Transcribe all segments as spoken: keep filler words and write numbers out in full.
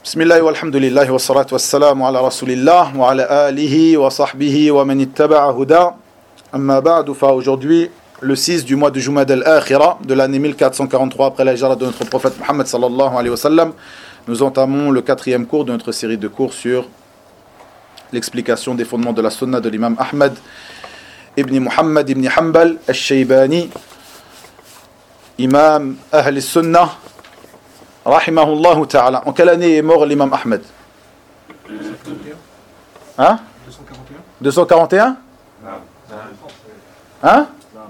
Bismillah walhamdulillah wa salatu wa salam ala rasulillah wa ala alihi wa sahbihi wa man ittaba'a huda. Amma ba'du, fa aujourd'hui, le six du mois de Jumad al-Akhira de l'année mille quatre cent quarante-trois après la hijra de notre prophète Muhammad sallallahu alayhi wa sallam, nous entamons le quatrième cours de notre série de cours sur l'explication des fondements de la sunna de l'imam Ahmad ibn Muhammad ibn Hanbal al-Shaybani, imam Ahl sunnah rahimahullah ta'ala. En quelle année est mort l'imam Ahmed? Hein? deux cent quarante et un? Hein?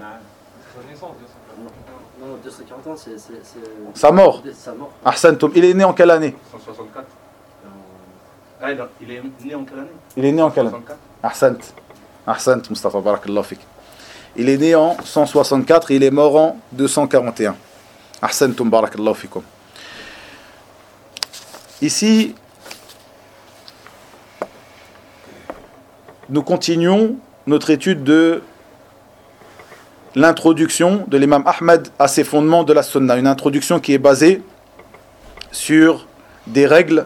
Non, deux cent quarante ans, c'est... Sa mort. Ahsantum. Il est né en quelle année? cent soixante-quatre. Ah, il est né en quelle année? Il est né en quelle année? Ahsant. Ahsant, Mustafa, barakallahu fik. Il est né en cent soixante-quatre et il est mort en deux cent quarante et un. Ahsantum, barakallahu fikum. Ici, nous continuons notre étude de l'introduction de l'imam Ahmed à ses fondements de la sunna. Une introduction qui est basée sur des règles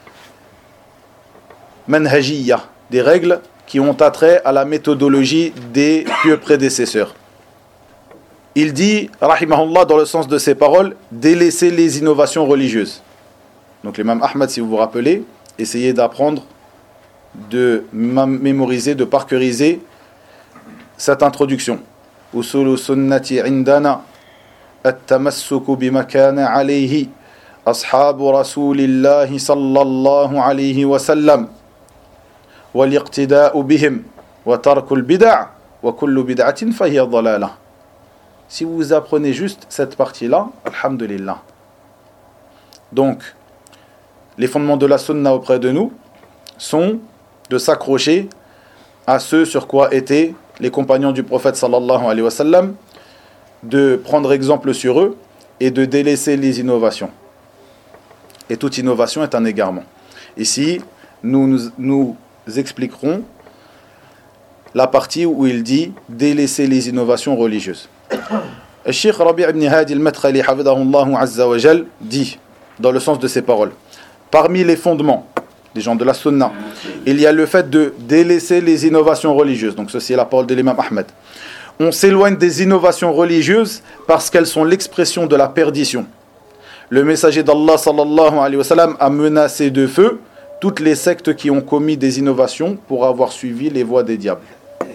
manhajiyya, des règles qui ont attrait à la méthodologie des pieux prédécesseurs. Il dit, rahimahullah, dans le sens de ses paroles, délaisser les innovations religieuses. Donc l'imam Ahmed, si vous vous rappelez, essayez d'apprendre, de mémoriser, de parqueriser cette introduction. Usulu sunnati indana at-tamassuku bima kana alayhi ashabu rasulillahi sallallahu alayhi wa sallam wal iqtida'u bihim wa tarkul bid'a wa kullu bid'atin fahiya dalalah. Si vous apprenez juste cette partie-là, alhamdulillah. Donc les fondements de la sunna auprès de nous sont de s'accrocher à ce sur quoi étaient les compagnons du prophète sallallahu alayhi wa sallam, de prendre exemple sur eux et de délaisser les innovations. Et toute innovation est un égarement. Ici, nous, nous, nous expliquerons la partie où il dit délaisser les innovations religieuses. Le Cheikh Rabi' ibn Hadi al-Madkhali hafidhahullah azza wa jal dit, dans le sens de ses paroles, parmi les fondements des gens de la sunna, il y a le fait de délaisser les innovations religieuses. Donc ceci est la parole de l'imam Ahmed. On s'éloigne des innovations religieuses parce qu'elles sont l'expression de la perdition. Le messager d'Allah sallallahu alayhi wa sallam a menacé de feu toutes les sectes qui ont commis des innovations pour avoir suivi les voies des diables.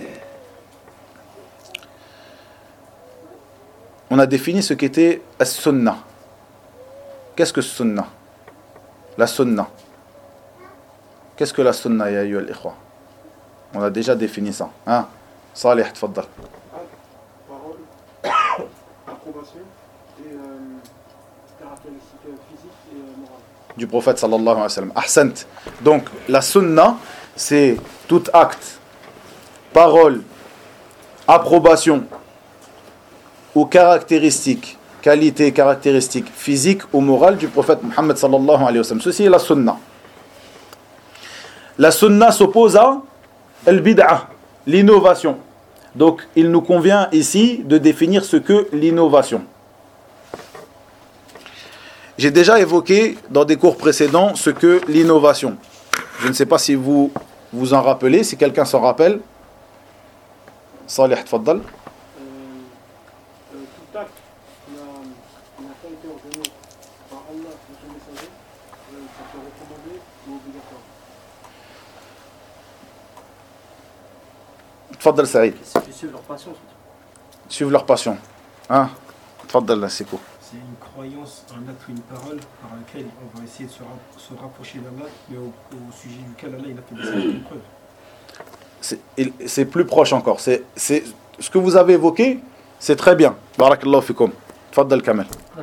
On a défini ce qu'était as-sunnah. Qu'est-ce que sunnah? La sunna. Qu'est-ce que la sunna, ya ayyuhal ikhwa? On a déjà défini ça. Hein? Salih, tfaddal. Parole, approbation et euh, caractéristiques physiques et euh, morales. Du prophète sallallahu alayhi wa sallam. Ahsant. Donc, la sunna, c'est tout acte, parole, approbation ou caractéristiques, qualité, caractéristiques physiques ou morales du prophète Muhammad sallallahu alayhi wa sallam. Ceci est la sunna. La sunna s'oppose à al-bid'a, l'innovation. Donc, il nous convient ici de définir ce que l'innovation. J'ai déjà évoqué dans des cours précédents ce que l'innovation. Je ne sais pas si vous vous en rappelez, si quelqu'un s'en rappelle. Salih, tfaddal. Tfaddal Saïd. Suivre leur passion. Suivre leur passion. Hein? Tfaddal, c'est quoi? C'est une croyance, un acte ou une parole par laquelle on va essayer de se, ra- se rapprocher d'Allah, mais au, au sujet duquel Allah il a fait des certaines preuves. C'est, il, c'est plus proche encore. C'est, c'est, ce que vous avez évoqué, c'est très bien. Barakallahu fikum. Tfaddal Kamel.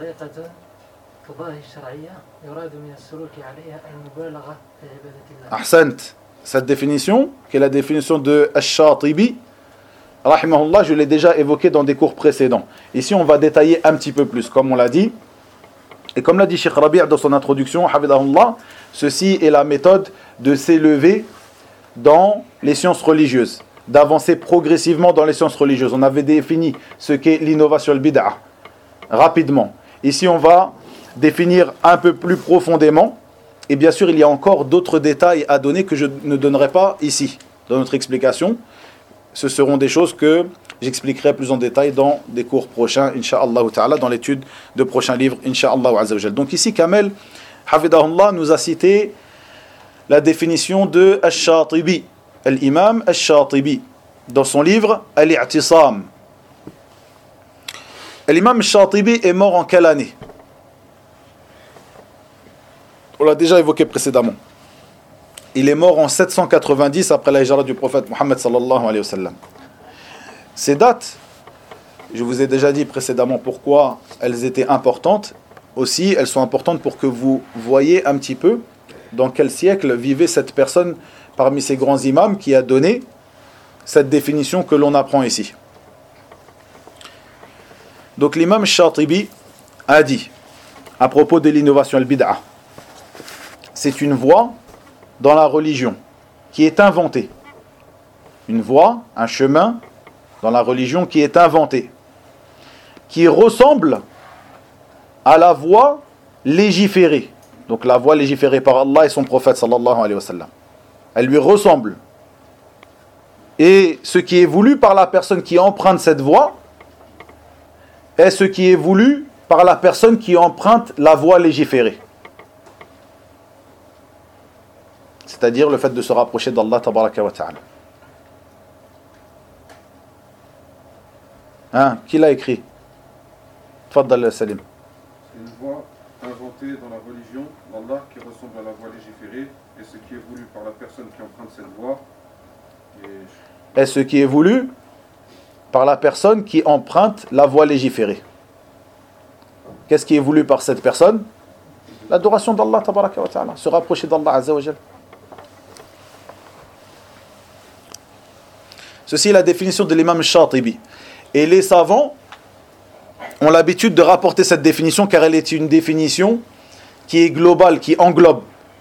Ahsant. Cette définition, qui est la définition de Ash-Shatibi, rahimahullah, je l'ai déjà évoqué dans des cours précédents. Ici, on va détailler un petit peu plus, comme on l'a dit. Et comme l'a dit Cheikh Rabi' dans son introduction, hafidhahullah, ceci est la méthode de s'élever dans les sciences religieuses, d'avancer progressivement dans les sciences religieuses. On avait défini ce qu'est l'innovation al-bid'a rapidement. Ici, on va définir un peu plus profondément Et bien sûr, il y a encore d'autres détails à donner que je ne donnerai pas ici, dans notre explication. Ce seront des choses que j'expliquerai plus en détail dans des cours prochains, Inch'Allah ta'ala, dans l'étude de prochains livres, Inch'Allah azza wa jal. Donc ici, Kamel, Hafidahullah, nous a cité la définition de Ash-Shatibi, l'imam Ash-Shatibi, dans son livre Al-I'tisam. L'imam Ash-Shatibi est mort en quelle année? On l'a déjà évoqué précédemment. Il est mort en sept cent quatre-vingt-dix après la hijra du prophète Mohammed sallallahu alayhi wa sallam. Ces dates, je vous ai déjà dit précédemment pourquoi elles étaient importantes. Aussi, elles sont importantes pour que vous voyez un petit peu dans quel siècle vivait cette personne parmi ces grands imams qui a donné cette définition que l'on apprend ici. Donc l'imam Shatibi a dit à propos de l'innovation al-bid'ah, c'est une voie dans la religion qui est inventée. Une voie, un chemin dans la religion qui est inventée, qui ressemble à la voie légiférée. Donc la voie légiférée par Allah et son prophète sallallahu alayhi wa sallam. Elle lui ressemble. Et ce qui est voulu par la personne qui emprunte cette voie est ce qui est voulu par la personne qui emprunte la voie légiférée. C'est-à-dire le fait de se rapprocher d'Allah tabaraka wa ta'ala. Hein, qui l'a écrit? Tfaddal Salim. C'est une voie inventée dans la religion d'Allah qui ressemble à la voie légiférée, et ce qui est voulu par la personne qui emprunte cette voie est... Et ce qui est voulu par la personne qui emprunte la voie légiférée. Qu'est-ce qui est voulu par cette personne? L'adoration d'Allah tabaraka wa ta'ala, se rapprocher d'Allah azza wa jal. Ceci est la définition de l'imam Shatibi. Et les savants ont l'habitude de rapporter cette définition car elle est une définition qui est globale, qui englobe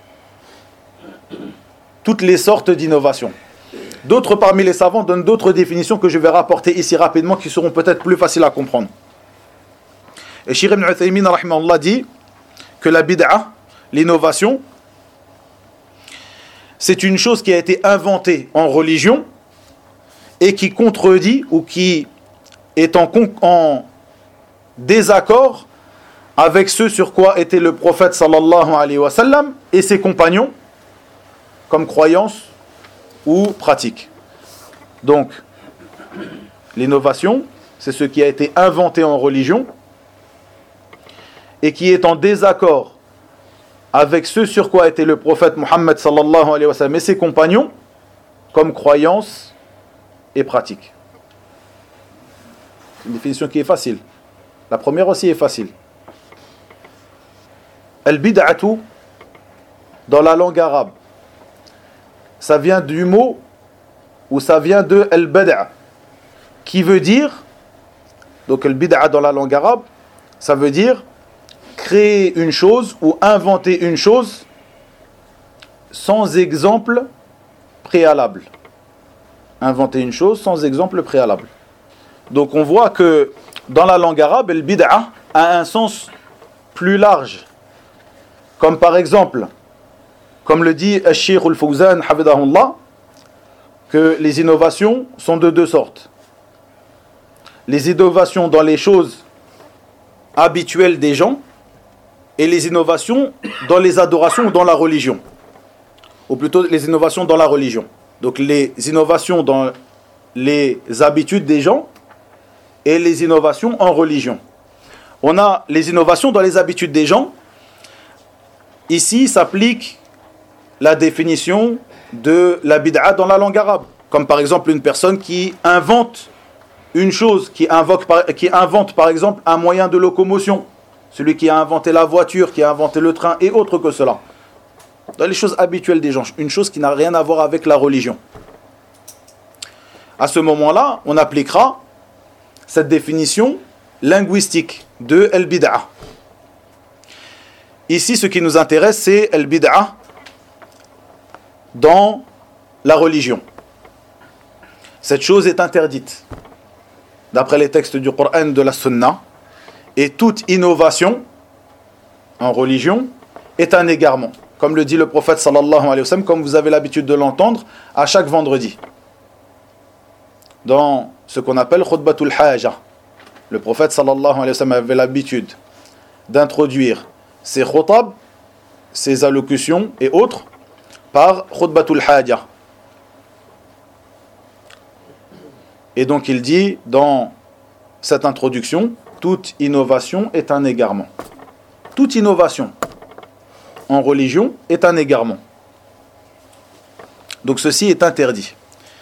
toutes les sortes d'innovations. D'autres parmi les savants donnent d'autres définitions que je vais rapporter ici rapidement qui seront peut-être plus faciles à comprendre. Et Cheikh Ibn Uthaymin rahimahullah dit que la bid'a, l'innovation, c'est une chose qui a été inventée en religion et qui contredit ou qui est en, en désaccord avec ce sur quoi était le prophète sallallahu alayhi wa sallam et ses compagnons comme croyance ou pratique. Donc, l'innovation, c'est ce qui a été inventé en religion et qui est en désaccord avec ce sur quoi était le prophète Mohammed sallallahu alayhi wa sallam et ses compagnons comme croyance et pratique. C'est une définition qui est facile. La première aussi est facile. Al-bid'atu, dans la langue arabe, ça vient du mot, ou ça vient de al-bada', qui veut dire, donc al-bid'a dans la langue arabe, ça veut dire créer une chose ou inventer une chose sans exemple préalable. Inventer une chose sans exemple préalable. Donc on voit que dans la langue arabe, le bid'a a un sens plus large. Comme par exemple, comme le dit Al-Sheikh Al-Fawzan, hafidahullah, que les innovations sont de deux sortes. Les innovations dans les choses habituelles des gens et les innovations dans les adorations ou dans la religion. Ou plutôt les innovations dans la religion. Donc les innovations dans les habitudes des gens et les innovations en religion. On a les innovations dans les habitudes des gens. Ici s'applique la définition de la bid'a dans la langue arabe. Comme par exemple une personne qui invente une chose, qui, invoque, qui invente par exemple un moyen de locomotion. Celui qui a inventé la voiture, qui a inventé le train et autre que cela. Dans les choses habituelles des gens, une chose qui n'a rien à voir avec la religion. À ce moment-là, on appliquera cette définition linguistique de al-bid'a. Ici, ce qui nous intéresse, c'est al-bid'a dans la religion. Cette chose est interdite, d'après les textes du Coran, de la Sunna, et toute innovation en religion est un égarement. comme le dit le prophète sallallahu alayhi wa sallam, comme vous avez l'habitude de l'entendre, à chaque vendredi. Dans ce qu'on appelle khutbatul haja. Le prophète sallallahu alayhi wa sallam avait l'habitude d'introduire ses khutab, ses allocutions et autres par khutbatul haja. Et donc il dit dans cette introduction, toute innovation est un égarement. Toute innovation en religion est un égarement. Donc ceci est interdit.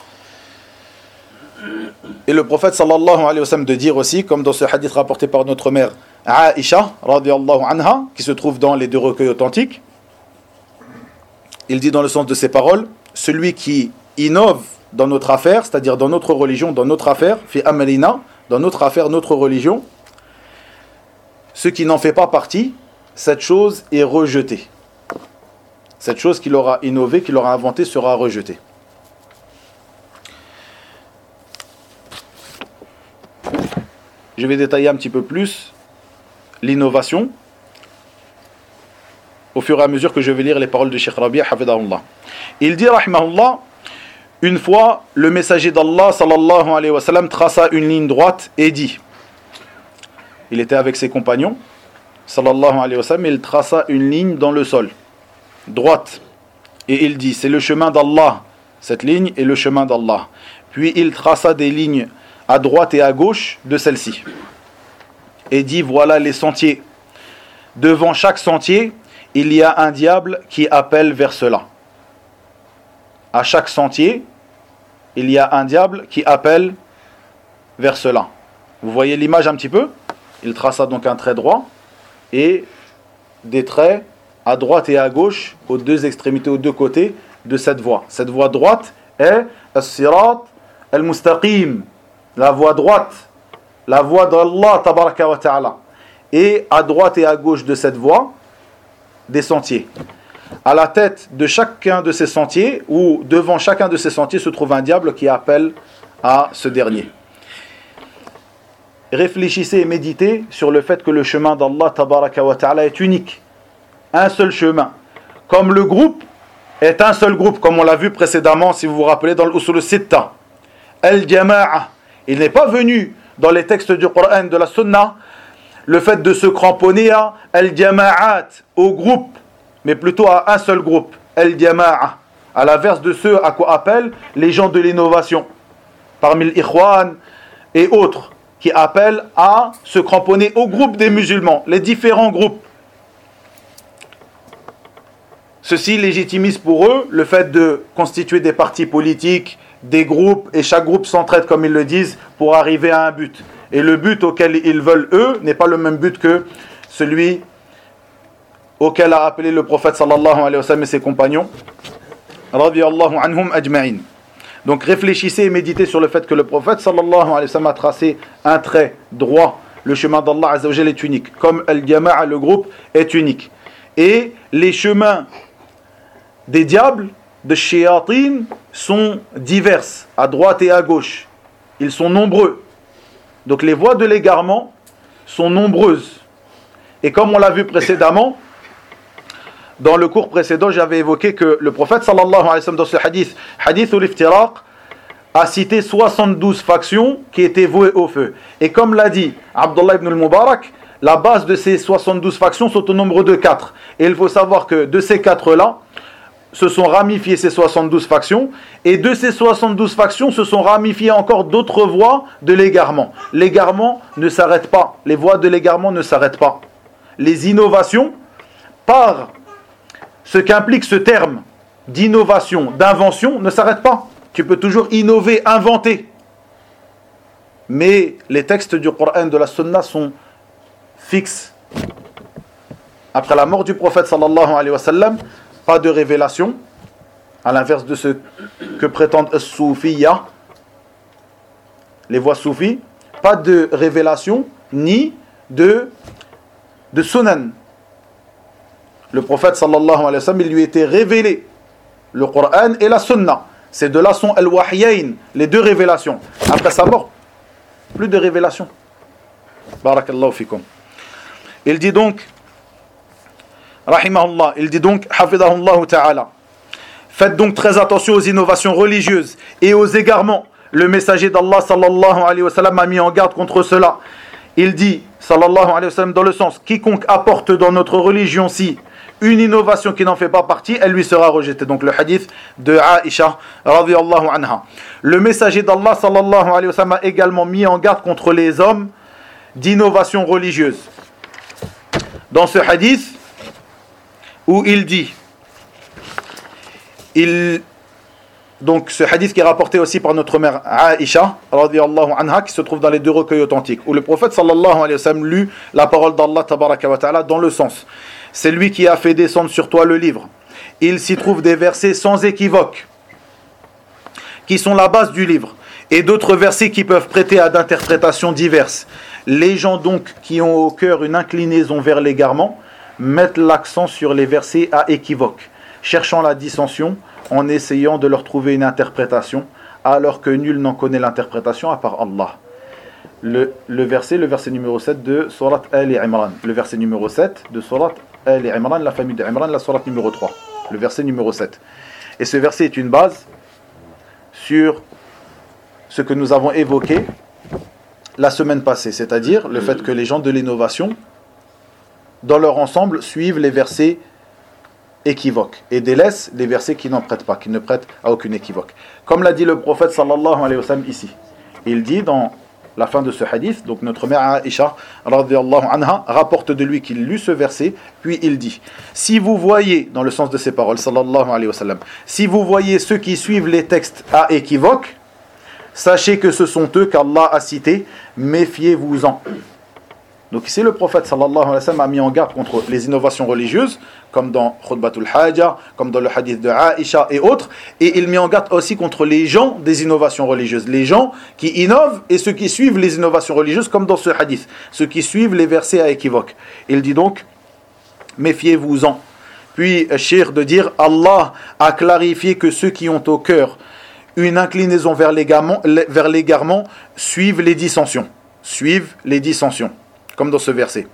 Et le prophète sallallahu alayhi wa sallam de dire aussi, comme dans ce hadith rapporté par notre mère Aïcha radiyallahu anha, qui se trouve dans les deux recueils authentiques, il dit dans le sens de ses paroles, celui qui innove dans notre affaire, c'est-à-dire dans notre religion, dans notre affaire, fi amalina, dans notre affaire, notre religion, ce qui n'en fait pas partie, cette chose est rejetée. Cette chose qu'il aura innové, qu'il aura inventé, sera rejetée. Je vais détailler un petit peu plus l'innovation au fur et à mesure que je vais lire les paroles de Cheikh Rabi' hafidahullah. Il dit rahimahullah, une fois le messager d'Allah sallallahu alayhi wa sallam traça une ligne droite et dit, il était avec ses compagnons sallallahu alayhi wa sallam, et il traça une ligne dans le sol droite et il dit, c'est le chemin d'Allah, cette ligne est le chemin d'Allah. Puis il traça des lignes à droite et à gauche de celle-ci et dit, voilà les sentiers. Devant chaque sentier, il y a un diable qui appelle vers cela. À chaque sentier, il y a un diable qui appelle vers cela. Vous voyez l'image un petit peu? Il traça donc un trait droit et des traits à droite et à gauche, aux deux extrémités, aux deux côtés de cette voie. Cette voie droite est as-sirat al-mustaqim, la voie droite, la voie d'Allah tabaraka wa ta'ala. Et à droite et à gauche de cette voie, des sentiers. À la tête de chacun de ces sentiers, ou devant chacun de ces sentiers, se trouve un diable qui appelle à ce dernier. Réfléchissez et méditez sur le fait que le chemin d'Allah tabaraka wa ta'ala est unique. Un seul chemin. Comme le groupe est un seul groupe, comme on l'a vu précédemment, si vous vous rappelez, dans l'Usul Sitta. Al-Jama'a. Il n'est pas venu dans les textes du Coran, de la Sunna, le fait de se cramponner à Al-Jama'at, au groupe, mais plutôt à un seul groupe, Al-Jama'a, à l'inverse de ceux à quoi appellent les gens de l'innovation, parmi l'Ikhwan et autres, qui appellent à se cramponner au groupe des musulmans, les différents groupes. Ceci légitimise pour eux le fait de constituer des partis politiques, des groupes, et chaque groupe s'entraide, comme ils le disent, pour arriver à un but. Et le but auquel ils veulent, eux, n'est pas le même but que celui auquel a appelé le prophète sallallahu alayhi wa sallam et ses compagnons. Radiyallahu anhum ajma'in. Donc réfléchissez et méditez sur le fait que le prophète sallallahu alayhi wa sallam a tracé un trait droit. Le chemin d'Allah azza wa jalla est unique. Comme al-jama'a, le groupe, est unique. Et les chemins des diables, de shayatin, sont diverses, à droite et à gauche. Ils sont nombreux. Donc les voies de l'égarement sont nombreuses. Et comme on l'a vu précédemment, dans le cours précédent, j'avais évoqué que le prophète sallallahu alayhi wa sallam, dans ce hadith, hadith ul-iftiraq, a cité soixante-douze factions qui étaient vouées au feu. Et comme l'a dit Abdullah ibn al-Mubarak, la base de ces soixante-douze factions sont au nombre de quatre. Et il faut savoir que de ces quatre-là, se sont ramifiées ces soixante-douze factions, et de ces soixante-douze factions se sont ramifiées encore d'autres voies de l'égarement. L'égarement ne s'arrête pas, les voies de l'égarement ne s'arrêtent pas. Les innovations, par ce qu'implique ce terme d'innovation, d'invention, ne s'arrêtent pas. Tu peux toujours innover, inventer. Mais les textes du Coran, de la Sunna sont fixes. Après la mort du prophète sallallahu alayhi wa sallam, pas de révélation, à l'inverse de ce que prétendent les soufiyas, les voies soufis, pas de révélation ni de, de sunan. Le prophète sallallahu alayhi wa sallam, il lui était révélé le Coran et la sunna. Ces deux-là sont al-wahyayn, les deux révélations. Après sa mort, plus de révélations. Barakallahu fikum. Il dit donc, rahimahullah, il dit donc, hafidahullah ta'ala, faites donc très attention aux innovations religieuses et aux égarements. Le messager d'Allah sallallahu alayhi wa sallam a mis en garde contre cela. Il dit, sallallahu alayhi wa sallam, dans le sens, quiconque apporte dans notre religion-ci une innovation qui n'en fait pas partie, elle lui sera rejetée. Donc le hadith de Aïcha radhiyallahu anha. Le messager d'Allah sallallahu alayhi wa sallam a également mis en garde contre les hommes d'innovation religieuse. Dans ce hadith où il dit, il donc ce hadith qui est rapporté aussi par notre mère Aïcha radhiyallahu anha, qui se trouve dans les deux recueils authentiques, où le prophète sallallahu alayhi wa sallam lut la parole d'Allah tabaraka wa ta'ala dans le sens: c'est lui qui a fait descendre sur toi le livre. Il s'y trouve des versets sans équivoque qui sont la base du livre, et d'autres versets qui peuvent prêter à d'interprétations diverses. Les gens donc qui ont au cœur une inclinaison vers l'égarement mettent l'accent sur les versets à équivoque, cherchant la dissension en essayant de leur trouver une interprétation, alors que nul n'en connaît l'interprétation à part Allah. Le, le verset, le verset numéro sept de Surat Ali Imran. Le verset numéro sept de Surat Ali Imran, la famille de Imran, la Surat numéro trois. Le verset numéro sept. Et ce verset est une base sur ce que nous avons évoqué la semaine passée, c'est-à-dire le fait que les gens de l'innovation, dans leur ensemble, suivent les versets équivoques et délaissent les versets qui n'en prêtent pas, qui ne prêtent à aucune équivoque. Comme l'a dit le prophète sallallahu alayhi wa sallam ici. Il dit dans la fin de ce hadith, donc notre mère Aïcha radhiyallahu anha rapporte de lui qu'il lut ce verset, puis il dit: si vous voyez, dans le sens de ces paroles sallallahu alayhi wa sallam, si vous voyez ceux qui suivent les textes à équivoque, sachez que ce sont eux qu'Allah a cités, méfiez-vous-en. Donc ici le prophète sallallahu alayhi wa sallam a mis en garde contre les innovations religieuses, comme dans Khutbatul Haja, comme dans le hadith de Aïcha et autres, et il met en garde aussi contre les gens des innovations religieuses, les gens qui innovent et ceux qui suivent les innovations religieuses, comme dans ce hadith, ceux qui suivent les versets à équivoque. Il dit donc: méfiez-vous-en. Puis Cheikh de dire: Allah a clarifié que ceux qui ont au cœur une inclinaison vers l'égarement, vers l'égarement suivent les dissensions, suivent les dissensions. Comme dans ce verset.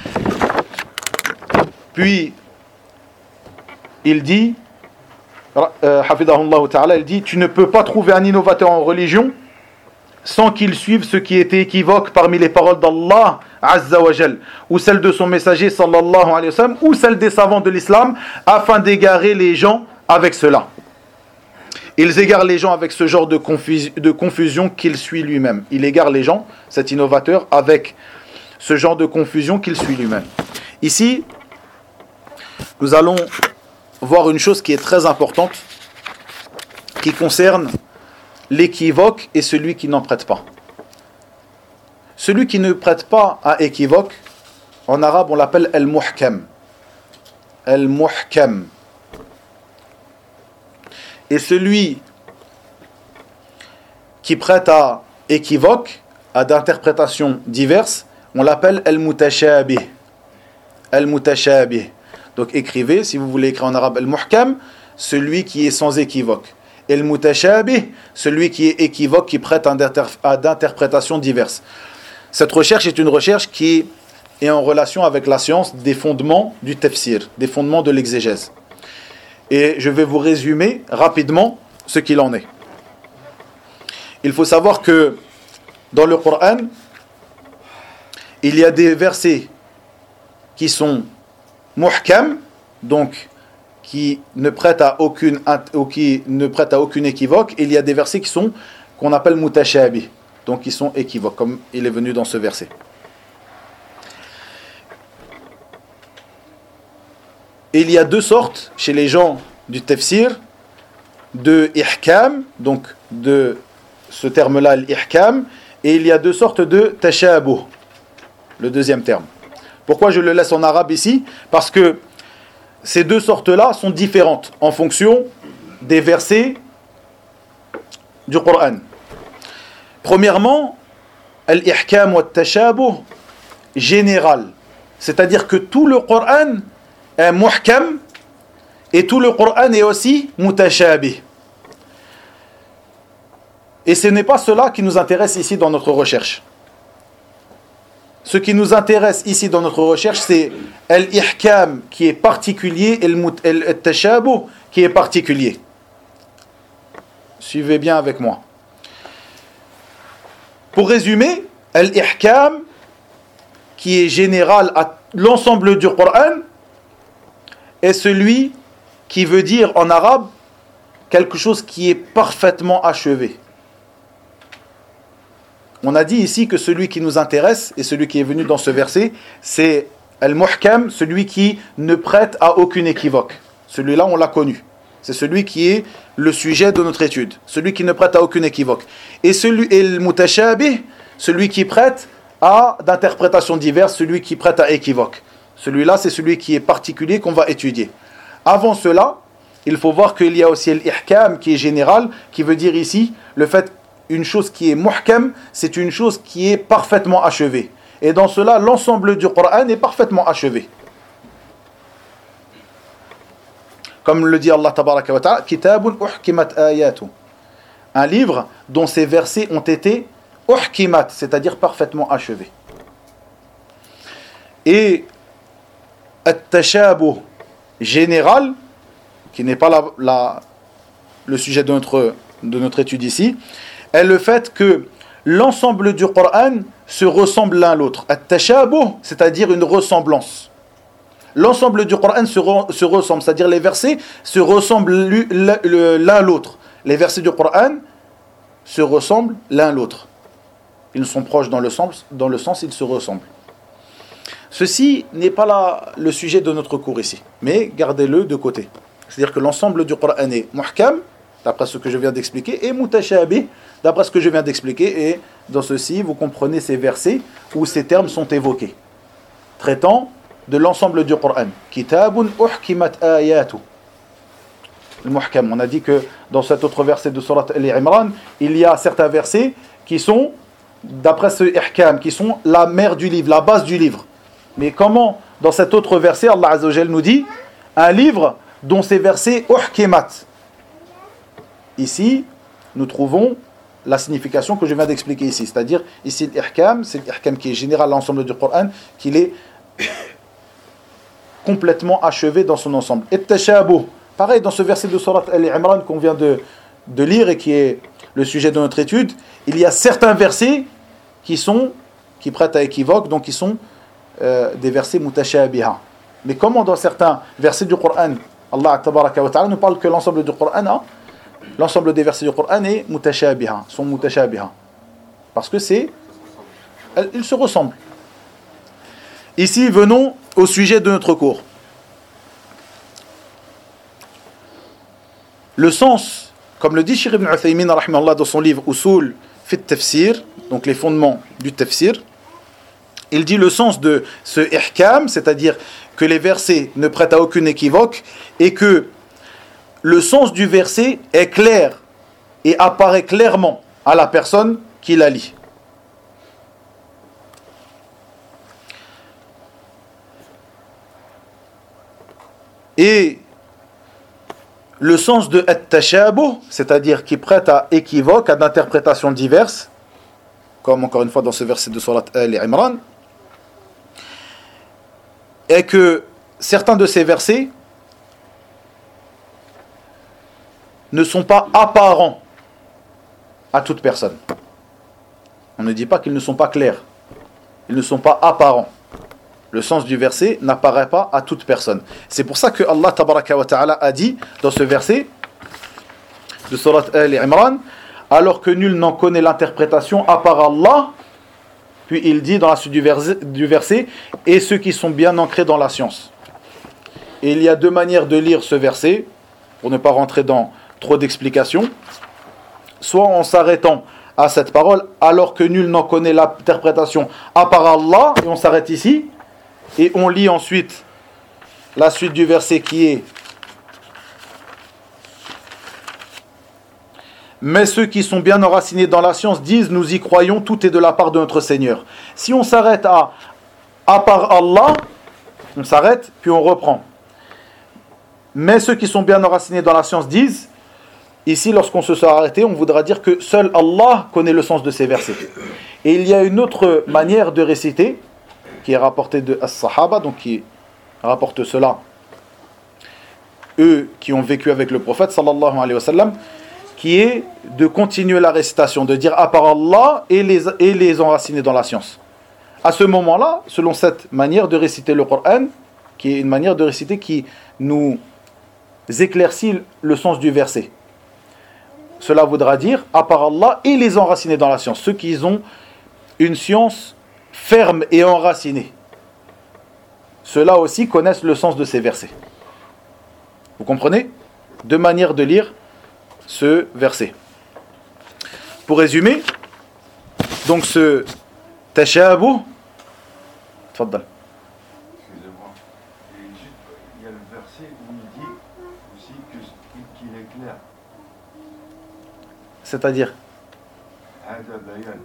Puis, il dit, euh, hafidahullah ta'ala, il dit: tu ne peux pas trouver un innovateur en religion sans qu'il suive ce qui était équivoque parmi les paroles d'Allah Azza wa Jal, ou celles de son messager sallallahu alayhi wa sallam, ou celles des savants de l'islam, afin d'égarer les gens avec cela. Ils égarent les gens avec ce genre de, confus- de confusion qu'il suit lui-même. Il égare les gens, cet innovateur, avec ce genre de confusion qu'il suit lui-même. Ici, nous allons voir une chose qui est très importante, qui concerne l'équivoque et celui qui n'en prête pas. Celui qui ne prête pas à équivoque, en arabe on l'appelle al-muhkam. Al-muhkam. Et celui qui prête à équivoque, à d'interprétations diverses, on l'appelle al-mutashabih. Al-mutashabih. Donc écrivez, si vous voulez écrire en arabe, al-muhkam, celui qui est sans équivoque. Et al-mutashabih, celui qui est équivoque, qui prête à d'interprétations diverses. Cette recherche est une recherche qui est en relation avec la science des fondements du tafsir, des fondements de l'exégèse. Et je vais vous résumer rapidement ce qu'il en est. Il faut savoir que dans le Coran, il y a des versets qui sont muhkam, donc qui ne prêtent à aucune, ou qui ne prêtent à aucune équivoque. Et il y a des versets qui sont, qu'on appelle mutashabih, donc qui sont équivoques, comme il est venu dans ce verset. Et il y a deux sortes chez les gens du tafsir de ihkam, donc de ce terme-là, l'ihkam, et il y a deux sortes de tashabuh, le deuxième terme. Pourquoi je le laisse en arabe ici? Parce que ces deux sortes-là sont différentes en fonction des versets du Coran. Premièrement, al-ihkam wa tashabuh général, c'est-à-dire que tout le Coran est muhkam et tout le Coran est aussi mutashabih. Et ce n'est pas cela qui nous intéresse ici dans notre recherche. ce qui nous intéresse ici dans notre recherche, c'est al-ihkam qui est particulier et le tashabuh qui est particulier. Suivez bien avec moi. Pour résumer, al-ihkam qui est général à l'ensemble du Coran est celui qui veut dire en arabe quelque chose qui est parfaitement achevé. On a dit ici que celui qui nous intéresse et celui qui est venu dans ce verset, c'est al-muhkam, celui qui ne prête à aucune équivoque. Celui-là, on l'a connu. C'est celui qui est le sujet de notre étude. Celui qui ne prête à aucune équivoque. Et celui et le mutashabih, celui qui prête à d'interprétations diverses, celui qui prête à équivoque. Celui-là, c'est celui qui est particulier qu'on va étudier. Avant cela, il faut voir qu'il y a aussi l'ihkam qui est général, qui veut dire ici le fait une chose qui est muhkam, c'est une chose qui est parfaitement achevée. Et dans cela, l'ensemble du Coran est parfaitement achevé. Comme le dit Allah tabaraka wa ta'ala, kitabun uhkimat ayatu. Un livre dont ces versets ont été uhkimat, c'est-à-dire parfaitement achevés. Et at-tashabuh général, qui n'est pas la, la, le sujet de notre, de notre étude ici, est le fait que l'ensemble du Coran se ressemble l'un à l'autre. At-tashabuh, c'est-à-dire une ressemblance. L'ensemble du Coran se, re, se ressemble, c'est-à-dire les versets se ressemblent l'un à l'autre. Les versets du Coran se ressemblent l'un à l'autre. Ils sont proches dans le sens, dans le sens ils se ressemblent. Ceci n'est pas la, le sujet de notre cours ici, mais gardez-le de côté. C'est-à-dire que l'ensemble du Coran est muhkam, d'après ce que je viens d'expliquer, et mutashabih, d'après ce que je viens d'expliquer, et dans ceci, vous comprenez ces versets où ces termes sont évoqués, traitant de l'ensemble du Coran. Kitabun uhkimat ayatu. Le muhkam, on a dit que dans cet autre verset de Surat Al-Imran, il y a certains versets qui sont, d'après ce ihkam, qui sont la mère du livre, la base du livre. Mais comment, dans cet autre verset, Allah Azza wa Jal nous dit, un livre dont ces versets uhkimat. Ici, nous trouvons la signification que je viens d'expliquer ici. C'est-à-dire, ici, l'ihkam, c'est l'ihkam qui est général à l'ensemble du Coran, qu'il est complètement achevé dans son ensemble. Et tashabuh, pareil, dans ce verset de Surat Al-Imran qu'on vient de, de lire et qui est le sujet de notre étude, il y a certains versets qui sont, qui prêtent à équivoque, donc qui sont euh, des versets mutashabiha. Mais comment dans certains versets du Coran, Allah tabaraka wa ta'ala nous parle que l'ensemble du Coran a, l'ensemble des versets du Coran est mutashabiha, sont mutashabiha. Parce que c'est, ils se ressemblent. Ici, venons au sujet de notre cours. Le sens, comme le dit Cheikh Ibn Uthaymin rahimahullah dans son livre Usul fi Tafsir, donc les fondements du tafsir, il dit le sens de ce ihkam, c'est-à-dire que les versets ne prêtent à aucune équivoque et que le sens du verset est clair et apparaît clairement à la personne qui la lit. Et le sens de at-tashabuh, c'est-à-dire qui prête à équivoque, à d'interprétations diverses, comme encore une fois dans ce verset de Surat Al-Imran, est que certains de ces versets ne sont pas apparents à toute personne. On ne dit pas qu'ils ne sont pas clairs. Ils ne sont pas apparents. Le sens du verset n'apparaît pas à toute personne. C'est pour ça que Allah tabaraka wa ta'ala a dit dans ce verset de Surat Al-Imran, alors que nul n'en connaît l'interprétation à part Allah, puis il dit dans la suite du verset, du verset et ceux qui sont bien ancrés dans la science. Et il y a deux manières de lire ce verset, pour ne pas rentrer dans trop d'explications, soit en s'arrêtant à cette parole, alors que nul n'en connaît l'interprétation à part Allah, et on s'arrête ici, et on lit ensuite la suite du verset qui est mais ceux qui sont bien enracinés dans la science disent nous y croyons, tout est de la part de notre Seigneur. Si on s'arrête à à part Allah, on s'arrête puis on reprend. Mais ceux qui sont bien enracinés dans la science disent, ici lorsqu'on se sera arrêté, on voudra dire que seul Allah connaît le sens de ces versets. Et il y a une autre manière de réciter qui est rapporté de As-Sahaba, donc qui rapporte cela, eux qui ont vécu avec le prophète sallallahu alayhi wa sallam, qui est de continuer la récitation, de dire à part Allah et les, et les enraciner dans la science. À ce moment-là, selon cette manière de réciter le Coran, qui est une manière de réciter qui nous éclaircit le sens du verset. Cela voudra dire à part Allah et les enraciner dans la science, ceux qui ont une science ferme et enracinée. Ceux-là aussi connaissent le sens de ces versets. Vous comprenez? Deux manières de lire ce verset. Pour résumer, donc ce tashabuh, tfaddal. Excusez-moi. Et juste, il y a le verset où il dit aussi que- qu'il est clair. C'est-à-dire, Hada bayan.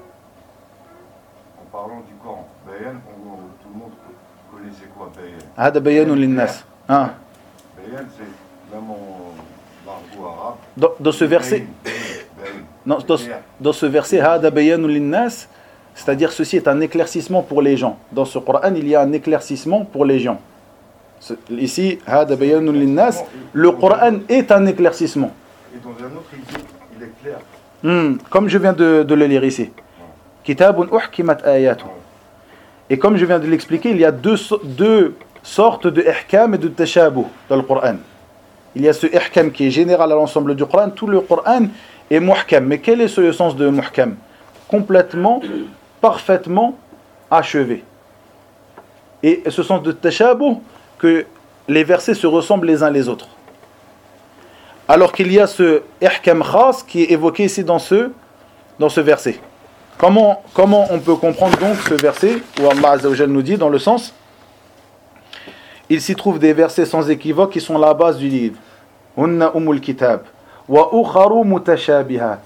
En parlant du Coran. Bayan, on- tout le monde connaît c'est quoi bayan. hada bayanun linnas. Hein. Bayan, c'est même en l'argot arabe. Dans, dans ce verset, Bayan, bayan. non, dans, C'est clair. dans ce verset, hada bayanun linnas, c'est-à-dire ceci est un éclaircissement pour les gens. Dans ce Coran, il y a un éclaircissement pour les gens. Ce- Ici, hada bayanun linnas, le Coran est un éclaircissement. Et dans un autre, il dit il est clair. Hmm, comme je viens de, de le lire ici. Kitabun uhkimat ayatu. Et comme je viens de l'expliquer, il y a deux, so- deux sortes de ihkam et de tashabuh dans le Coran. Il y a ce ihkam qui est général à l'ensemble du Coran. Tout le Coran est muhkam. Mais quel est ce- le sens de muhkam? Complètement, parfaitement achevé. Et ce sens de tashabuh, que les versets se ressemblent les uns les autres. Alors qu'il y a ce ihkam khas qui est évoqué ici dans ce, dans ce verset. Comment, comment on peut comprendre donc ce verset où Allah Azza wa Jal nous dit dans le sens, il s'y trouve des versets sans équivoque qui sont la base du livre. Hunna umul kitab wa ukharu mutashabihat.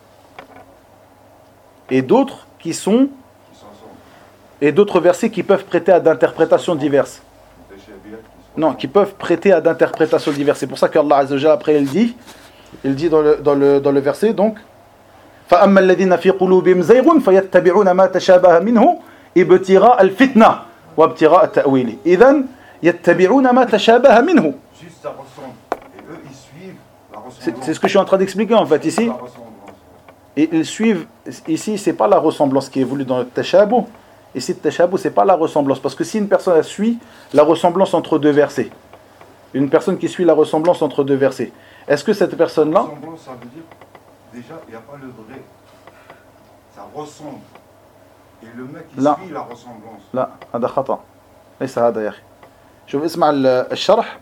Et d'autres qui sont Qui s'en sont. et d'autres versets qui peuvent prêter à d'interprétations diverses. Des chabiyat qui sont. Non, qui peuvent prêter à d'interprétations diverses. C'est pour ça qu'Allah Azza wa Jal après il dit, il dit dans le, dans le, dans le verset donc, فأما الذين في قلوبهم زيغ فيتبعون ما تشابه منه ابتغاء الفتنة وابتغاء التأويل. إذن يتبعون ما تشابه منه. Juste ça ressemble. Et eux, ils suivent la C'est ressemblance. c'est ce que je suis en train d'expliquer en fait ici. La ressemblance. Et ils suivent ici, c'est pas la ressemblance qui est voulue dans le tashabuh. Ici, le tashabuh, c'est pas la ressemblance, parce que si une personne elle suit la ressemblance entre deux versets, une personne qui suit la ressemblance entre deux versets, est-ce que cette personne-là, Ressemblance, ça veut dire, déjà, il n'y a pas le vrai. Ça ressemble. Et le mec, il Là. suit la ressemblance. لا هذا خطأ ليس هذا يا أخي شوف اسمع ال- الشرح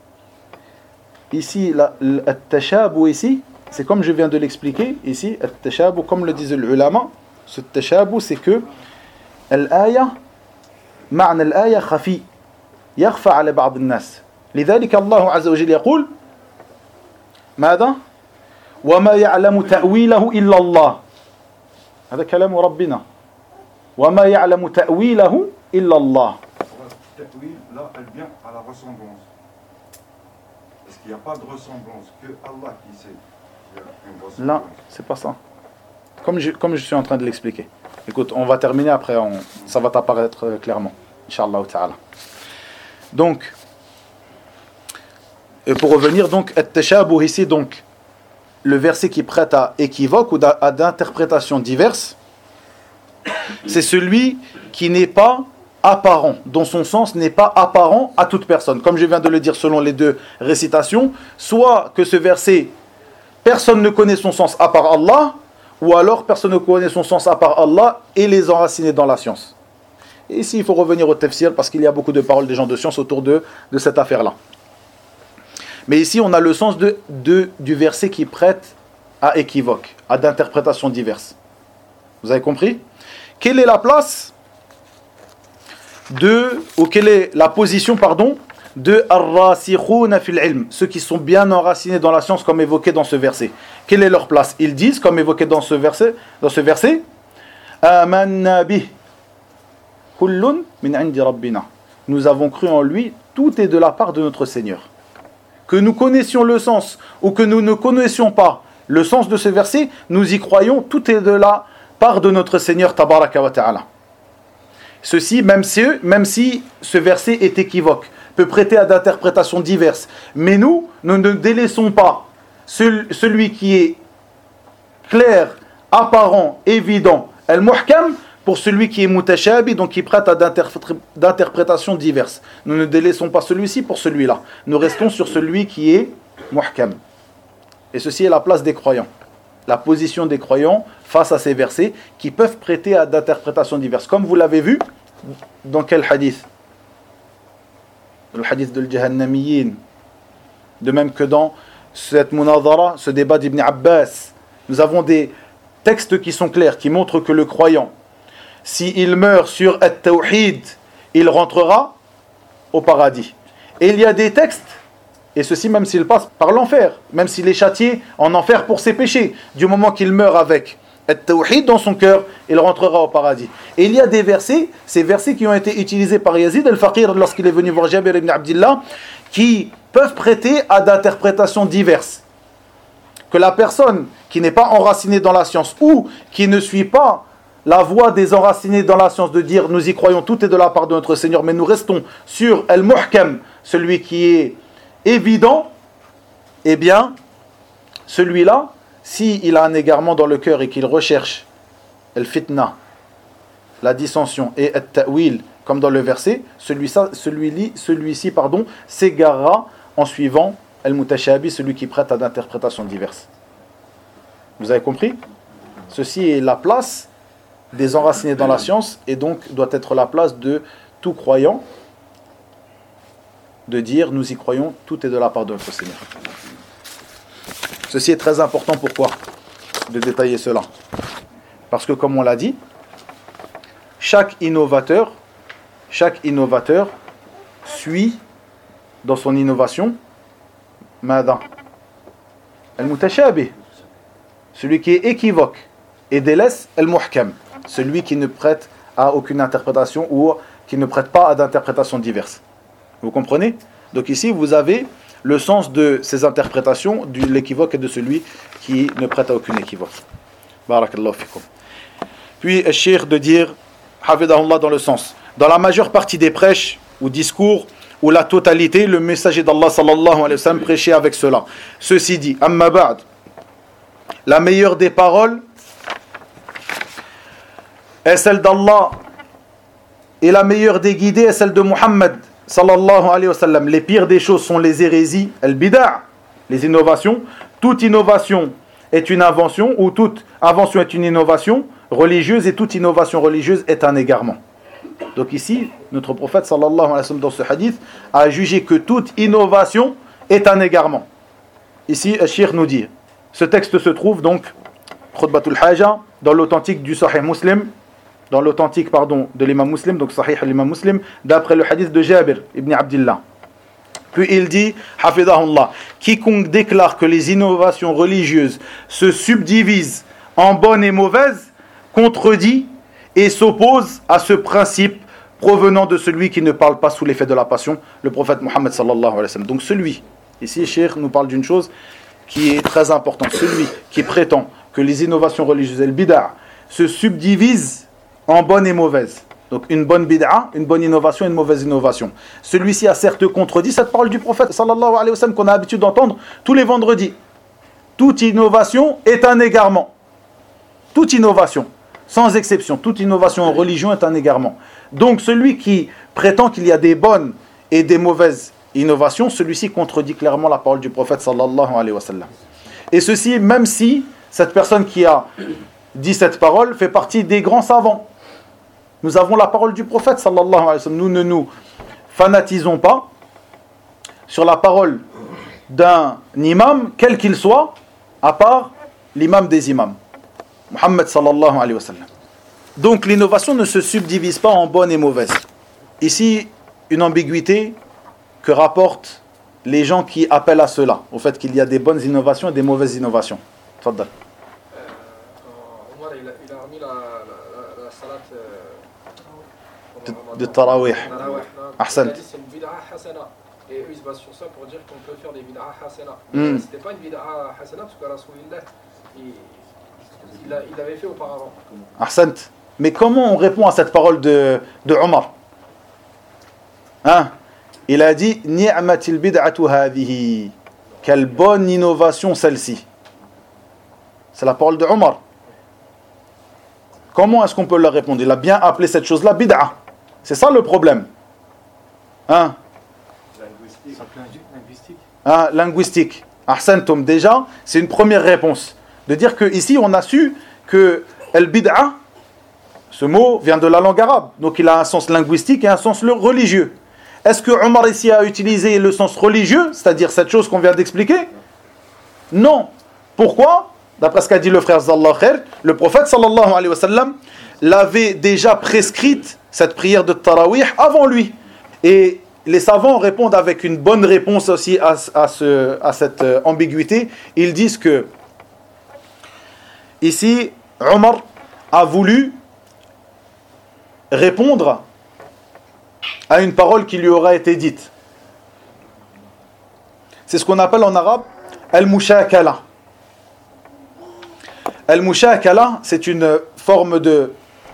ici la- le التشابه ici c'est comme je viens de l'expliquer ici التشابه comme le disent les ulama ce التشابه c'est que الآية معنى الآية خفي يخفى على بعض الناس لذلك الله عز وجل يقول ماذا وما يعلم تأويله إلا الله هذا كلام ربنا وما يعلم تأويله إلا الله. La ta'wil, là, elle vient à la ressemblance. Parce qu'il n'y a pas de ressemblance, que Allah qui sait qu'il y a une ressemblance. Là, c'est pas ça. Comme je, comme je suis en train de l'expliquer. Écoute, on va terminer après, on, ça va t'apparaître euh, clairement. Inch'Allah ta'ala. Donc, et pour revenir donc, at-tashabuh ici, donc, le verset qui prête à équivoque ou à d'interprétations diverses, c'est celui qui n'est pas apparent, dont son sens n'est pas apparent à toute personne. Comme je viens de le dire selon les deux récitations, soit que ce verset, personne ne connaît son sens à part Allah, ou alors personne ne connaît son sens à part Allah et les enraciner dans la science. Et ici, il faut revenir au tafsir parce qu'il y a beaucoup de paroles des gens de science autour de, de cette affaire-là. Mais ici, on a le sens de, de, du verset qui prête à équivoque, à d'interprétations diverses. Vous avez compris ? Quelle est la place de, ou quelle est la position, pardon, de ar-rasikhuna fil ilm, ceux qui sont bien enracinés dans la science comme évoqué dans ce verset. Quelle est leur place? Ils disent, comme évoqué dans ce verset, dans ce verset, amanna bih kullun min indi rabbina. Nous avons cru en lui, tout est de la part de notre Seigneur. Que nous connaissions le sens ou que nous ne connaissions pas le sens de ce verset, nous y croyons, tout est de la part de notre Seigneur Tabaraka wa Ta'ala. Ceci, même si, même si ce verset est équivoque, peut prêter à d'interprétations diverses. Mais nous, nous ne délaissons pas celui qui est clair, apparent, évident, al-muhkam, pour celui qui est mutashabi, donc qui prête à d'interprétations diverses. Nous ne délaissons pas celui-ci pour celui-là. Nous restons sur celui qui est muhkam. Et ceci est la place des croyants. La position des croyants face à ces versets qui peuvent prêter à d'interprétations diverses. Comme vous l'avez vu, dans quel hadith? Le hadith de l'Jahannamiyin. De même que dans cette munadara, ce débat d'Ibn Abbas. Nous avons des textes qui sont clairs, qui montrent que le croyant, s'il meurt sur At-Tawhid, il rentrera au paradis. Et il y a des textes, et ceci même s'il passe par l'enfer, même s'il est châtié en enfer pour ses péchés, du moment qu'il meurt avec At-Tawhid dans son cœur, il rentrera au paradis. Et il y a des versets, ces versets qui ont été utilisés par Yazid al-Faqir lorsqu'il est venu voir Jabir ibn Abdillah, qui peuvent prêter à d'interprétations diverses. Que la personne qui n'est pas enracinée dans la science ou qui ne suit pas la voie des enracinés dans la science de dire nous y croyons, tout est de la part de notre Seigneur, mais nous restons sur al-muhkam, celui qui est évident, eh bien, celui-là, s'il a un égarement dans le cœur et qu'il recherche al-fitna, la dissension et al-ta'wil, comme dans le verset, celui-ci, celui celui-ci pardon, s'égarera en suivant al-mutashabi, celui qui prête à d'interprétations diverses. Vous avez compris? Ceci est la place des enracinés dans la science et donc doit être la place de tout croyant de dire nous y croyons, tout est de la part de notre Seigneur. Ceci est très important. Pourquoi de détailler cela? Parce que comme on l'a dit, chaque innovateur chaque innovateur suit dans son innovation Mada al-mutashabih, celui qui est équivoque, et délaisse al-muhkam, celui qui ne prête à aucune interprétation ou qui ne prête pas à d'interprétations diverses. Vous comprenez? Donc ici vous avez le sens de ces interprétations, de l'équivoque et de celui qui ne prête à aucune équivoque. Barakallahu fikum. Puis le cheikh de dire hafidahullah dans le sens, dans la majeure partie des prêches ou discours ou la totalité, le messager d'Allah sallallahu alayhi wa sallam prêchait avec cela. Ceci dit, amma ba'd, la meilleure des paroles est celle d'Allah et la meilleure des guidées est celle de Muhammad sallallahu alayhi wa sallam. Les pires des choses sont les hérésies, al-bida', les innovations. Toute innovation est une invention ou toute invention est une innovation religieuse et toute innovation religieuse est un égarement. Donc ici, notre prophète sallallahu alayhi wa sallam dans ce hadith a jugé que toute innovation est un égarement. Ici, Cheikh nous dit, ce texte se trouve donc Khutbatul Haja dans l'authentique du Sahih Muslim, dans l'authentique pardon de l'imam Muslim, donc Sahih l'imam Muslim, d'après le hadith de Jabir ibn Abdillah. Puis il dit, hafidahullah, quiconque déclare que les innovations religieuses se subdivisent en bonnes et mauvaises, contredit et s'oppose à ce principe provenant de celui qui ne parle pas sous l'effet de la passion, le prophète Mohammed sallallahu alayhi wa sallam. Donc celui, ici Cheikh nous parle d'une chose qui est très importante, celui qui prétend que les innovations religieuses, el bid'a, se subdivisent en bonnes et mauvaises. Donc une bonne bid'a, une bonne innovation et une mauvaise innovation. Celui-ci a certes contredit cette parole du prophète sallallahu alayhi wa sallam qu'on a l'habitude d'entendre tous les vendredis. Toute innovation est un égarement. Toute innovation. Sans exception, toute innovation en religion est un égarement. Donc celui qui prétend qu'il y a des bonnes et des mauvaises innovations, celui-ci contredit clairement la parole du prophète sallallahu alayhi wa sallam. Et ceci, même si cette personne qui a dit cette parole fait partie des grands savants. Nous avons la parole du prophète sallallahu alayhi wa sallam. Nous ne nous fanatisons pas sur la parole d'un imam, quel qu'il soit, à part l'imam des imams. Muhammad sallallahu alayhi wa sallam. Donc l'innovation ne se subdivise pas en bonne et mauvaise. Ici, une ambiguïté que rapportent les gens qui appellent à cela, au fait qu'il y a des bonnes innovations et des mauvaises innovations. Tfaddal. Euh, Omar, il a, il a remis la, la, la, la salat euh, de, de Tarawih. Ahsan. Il a dit c'est une bid'a hasana. Et eux ils se basent sur ça pour dire qu'on peut faire des bid'a hasana. Mm. C'était pas une bid'a hasana parce que Rasulullah il, il, a, il l'avait fait auparavant. Ahsant. Mais comment on répond à cette parole de, de Omar? Hein? Il a dit Ni'matil bid'atu hadhihi. Quelle bonne innovation celle-ci. C'est la parole de Omar. Comment est-ce qu'on peut leur répondre? Il a bien appelé cette chose-là bid'a. C'est ça le problème. Hein? Linguistique. Hein, linguistique. Ahsantum, déjà, c'est une première réponse. De dire qu'ici, on a su que al-bid'a, ce mot vient de la langue arabe. Donc il a un sens linguistique et un sens religieux. Est-ce que Omar ici a utilisé le sens religieux, c'est-à-dire cette chose qu'on vient d'expliquer? Non. Pourquoi? D'après ce qu'a dit le frère Zallah Khair, le prophète sallallahu alayhi wa sallam l'avait déjà prescrite, cette prière de Tarawih, avant lui. Et les savants répondent avec une bonne réponse aussi à, à, ce, à cette euh, ambiguïté. Ils disent que ici, Omar a voulu répondre à une parole qui lui aura été dite. C'est ce qu'on appelle en arabe al-mushakala. Al-mushakala, c'est une forme de,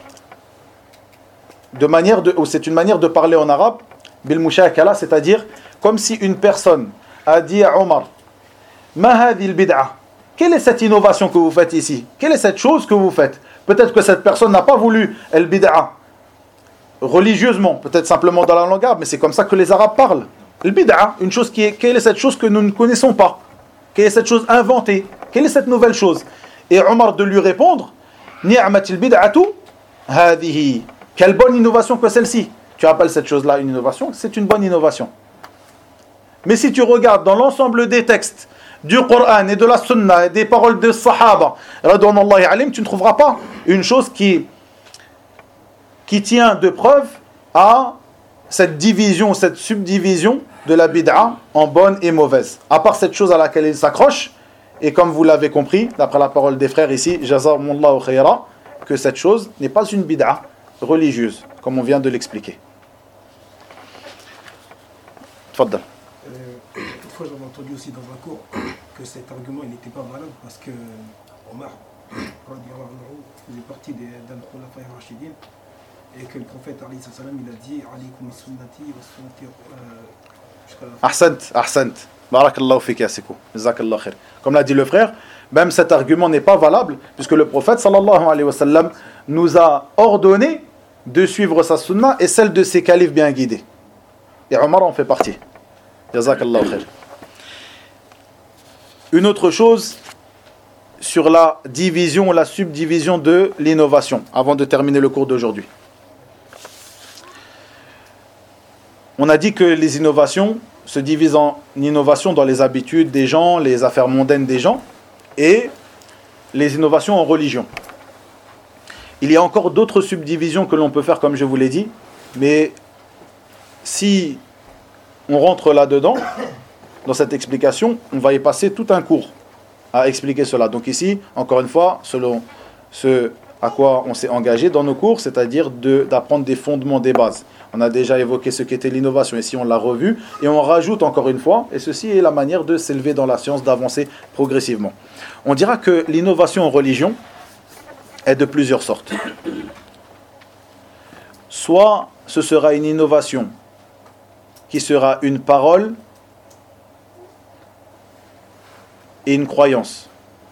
de manière de, ou c'est une manière de parler en arabe. Bil-mushakala, c'est-à-dire comme si une personne a dit à Omar, ma hadhi al-bid'a, quelle est cette innovation que vous faites ici? Quelle est cette chose que vous faites? Peut-être que cette personne n'a pas voulu al-bid'a religieusement, peut-être simplement dans la langue arabe, mais c'est comme ça que les Arabes parlent. Al-bid'a, une chose qui est, quelle est cette chose que nous ne connaissons pas? Quelle est cette chose inventée? Quelle est cette nouvelle chose? Et Omar de lui répondre, ni'matil bid'atu hadhihi. Quelle bonne innovation que celle-ci. Tu appelles cette chose-là une innovation? C'est une bonne innovation. Mais si tu regardes dans l'ensemble des textes du Coran et de la Sunna et des paroles des Sahaba, radouanallahi alayhim, tu ne trouveras pas une chose qui, qui tient de preuve à cette division, cette subdivision de la bid'a en bonne et mauvaise. À part cette chose à laquelle il s'accroche, et comme vous l'avez compris, d'après la parole des frères ici, jazakumullahu khayra, que cette chose n'est pas une bid'a religieuse, comme on vient de l'expliquer. Tfaddal. Euh, Toutefois, j'avais entendu aussi dans un cours que cet argument il n'était pas valable parce que Omar radiallahu anhu, faisait partie des- d'un khulafa rachidin et que le prophète alayhi salam il a dit alaykum sunnati wa sunnati euh, jusqu'à la fin. Ahsant, ahsant. Barakallahu fik ya Sikou. Jazakallahu khair. Comme l'a dit le frère, même cet argument n'est pas valable puisque le prophète sallallahu alayhi wa sallam nous a ordonné de suivre sa sunna et celle de ses califes bien guidés. Et Omar en fait partie. Jazakallahu khair. Une autre chose sur la division, la subdivision de l'innovation, avant de terminer le cours d'aujourd'hui. On a dit que les innovations se divisent en innovations dans les habitudes des gens, les affaires mondaines des gens, et les innovations en religion. Il y a encore d'autres subdivisions que l'on peut faire, comme je vous l'ai dit, mais si on rentre là-dedans, dans cette explication, on va y passer tout un cours à expliquer cela. Donc ici, encore une fois, selon ce à quoi on s'est engagé dans nos cours, c'est-à-dire de, d'apprendre des fondements, des bases. On a déjà évoqué ce qu'était l'innovation, ici on l'a revu, et on rajoute encore une fois, et ceci est la manière de s'élever dans la science, d'avancer progressivement. On dira que l'innovation en religion est de plusieurs sortes. Soit ce sera une innovation qui sera une parole et une croyance.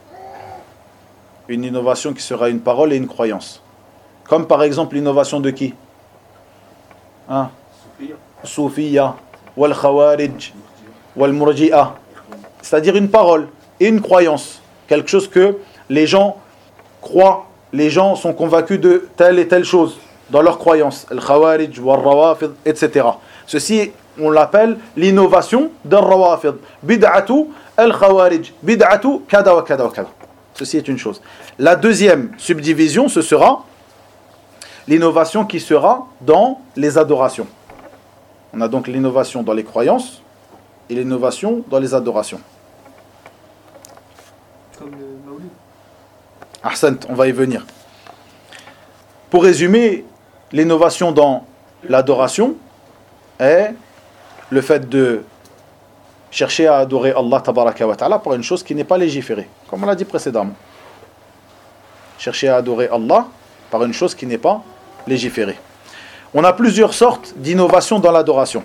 Une innovation qui sera une parole et une croyance. Comme par exemple l'innovation de qui? Hein? Soufiyya, wal khawarij, wal murji'a. C'est-à-dire une parole et une croyance. Quelque chose que les gens croient, les gens sont convaincus de telle et telle chose dans leur croyance. Al khawarij, wal rawafid, et cetera. Ceci, on l'appelle l'innovation d'un rawafid. Bid'atu al-khawarij, bid'atu kada wa kada wa kada. Ceci est une chose. La deuxième subdivision, ce sera l'innovation qui sera dans les adorations. On a donc l'innovation dans les croyances et l'innovation dans les adorations. Comme le Maoulid. Ahsant, on va y venir. Pour résumer, l'innovation dans l'adoration est le fait de chercher à adorer Allah tabaraka wa ta'ala pour une chose qui n'est pas légiférée, comme on l'a dit précédemment. Chercher à adorer Allah par une chose qui n'est pas légiférée. On a plusieurs sortes d'innovation dans l'adoration.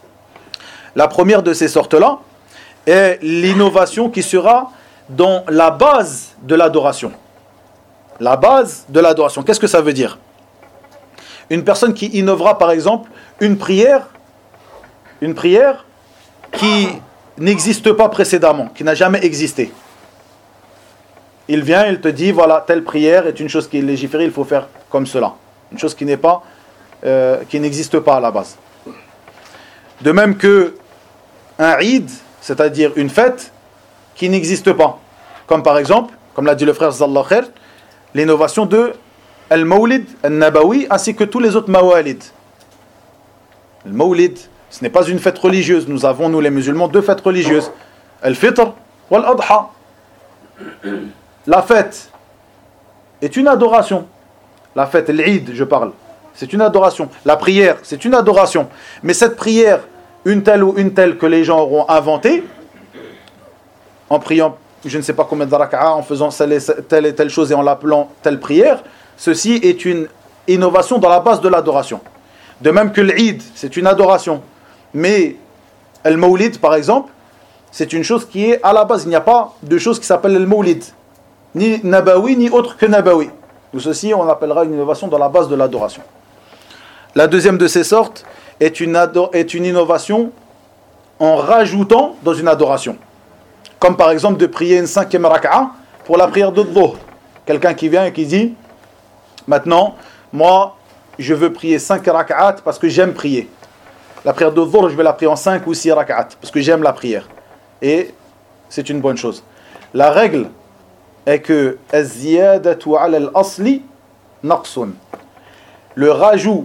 La première de ces sortes-là est l'innovation qui sera dans la base de l'adoration. La base de l'adoration. Qu'est-ce que ça veut dire? Une personne qui innovera par exemple une prière, une prière qui n'existe pas précédemment, qui n'a jamais existé. Il vient, il te dit, voilà, telle prière est une chose qui est légiférée, il faut faire comme cela. Une chose qui n'est pas, euh, qui n'existe pas à la base. De même que un Eid, c'est-à-dire une fête qui n'existe pas. Comme par exemple, comme l'a dit le frère Zallah Khair, l'innovation de Al-Mawlid Al-Nabawi ainsi que tous les autres Mawalid. Le Mawlid, ce n'est pas une fête religieuse. Nous avons, nous les musulmans, deux fêtes religieuses. Al-Fitr ou Al-Adha. La fête est une adoration. La fête, l'Eid, je parle, c'est une adoration. La prière, c'est une adoration. Mais cette prière, une telle ou une telle que les gens auront inventée, en priant, je ne sais pas combien de raka'a, en faisant telle et telle chose et en l'appelant telle prière, ceci est une innovation dans la base de l'adoration. De même que l'Eid, c'est une adoration. Mais Al-Mawlid, par exemple, c'est une chose qui est à la base. Il n'y a pas de chose qui s'appelle Al-Mawlid. Ni Nabawi, ni autre que Nabawi. Donc ceci, on appellera une innovation dans la base de l'adoration. La deuxième de ces sortes est une, ado- est une innovation en rajoutant dans une adoration. Comme par exemple de prier une cinquième raka'a pour la prière de Dhuhr. Quelqu'un qui vient et qui dit, maintenant, moi, je veux prier cinq raka'at parce que j'aime prier. La prière de Dhuhr, je vais la prier en cinq ou six raka'at parce que j'aime la prière. Et c'est une bonne chose. La règle est que az-ziyadatu 'ala al-asli naqsun. Le rajout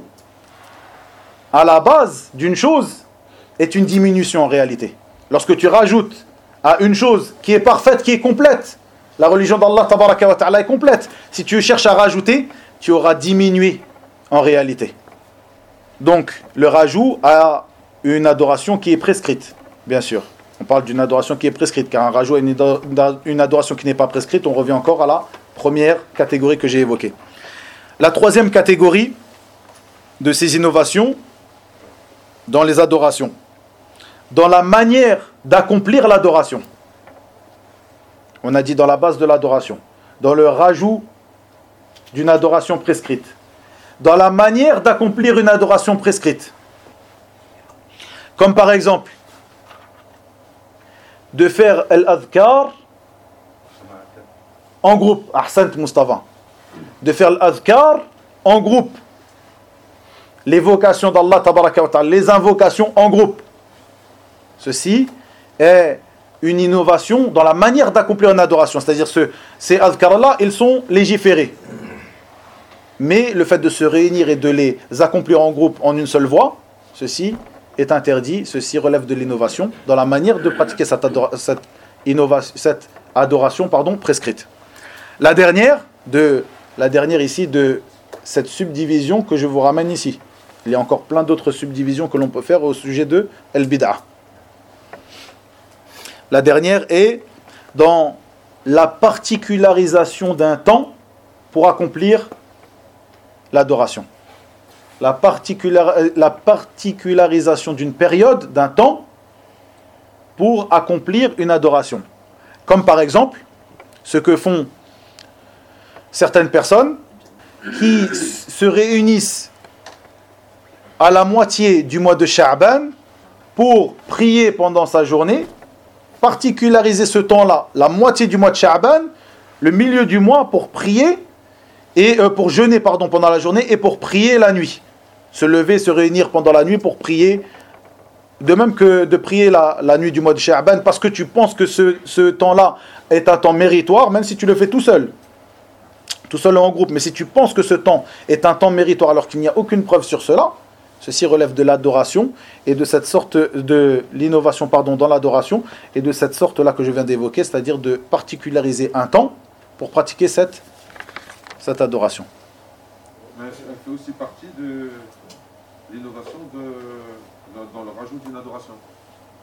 à la base d'une chose est une diminution en réalité. Lorsque tu rajoutes à une chose qui est parfaite, qui est complète, la religion d'Allah tabaraka wa ta'ala est complète. Si tu cherches à rajouter, tu auras diminué en réalité. Donc, le rajout a une adoration qui est prescrite, bien sûr. On parle d'une adoration qui est prescrite, car un rajout à une, une adoration qui n'est pas prescrite, on revient encore à la première catégorie que j'ai évoquée. La troisième catégorie de ces innovations dans les adorations, dans la manière d'accomplir l'adoration. On a dit dans la base de l'adoration, dans le rajout d'une adoration prescrite, dans la manière d'accomplir une adoration prescrite. Comme par exemple, de faire l'adhkar en groupe. Ahsant Mustafa. De faire l'adhkar en groupe. L'évocation d'Allah tabaraka wa ta'ala, les invocations en groupe. Ceci est une innovation dans la manière d'accomplir une adoration. C'est-à-dire que ces adhkars-là, ils sont légiférés. Mais le fait de se réunir et de les accomplir en groupe en une seule voix, ceci est interdit, ceci relève de l'innovation dans la manière de pratiquer cette, adora- cette, innovation, cette adoration pardon, prescrite. La dernière, de, la dernière ici de cette subdivision que je vous ramène ici. Il y a encore plein d'autres subdivisions que l'on peut faire au sujet de al-bid'ah. La dernière est dans la particularisation d'un temps pour accomplir l'adoration. La, particular, la particularisation d'une période, d'un temps, pour accomplir une adoration. Comme par exemple, ce que font certaines personnes qui se réunissent à la moitié du mois de Sha'ban pour prier pendant sa journée, particulariser ce temps-là, la moitié du mois de Sha'ban, le milieu du mois pour prier, et euh, pour jeûner pardon, pendant la journée et pour prier la nuit. Se lever, se réunir pendant la nuit pour prier, de même que de prier la, la nuit du mois de Sha'ban, parce que tu penses que ce, ce temps-là est un temps méritoire, même si tu le fais tout seul, tout seul ou en groupe, mais si tu penses que ce temps est un temps méritoire alors qu'il n'y a aucune preuve sur cela, ceci relève de l'adoration et de cette sorte de l'innovation pardon, dans l'adoration et de cette sorte-là que je viens d'évoquer, c'est-à-dire de particulariser un temps pour pratiquer cette, cette adoration. Mais elle fait aussi partie de l'innovation de, de, dans le rajout d'une adoration. Pourquoi ?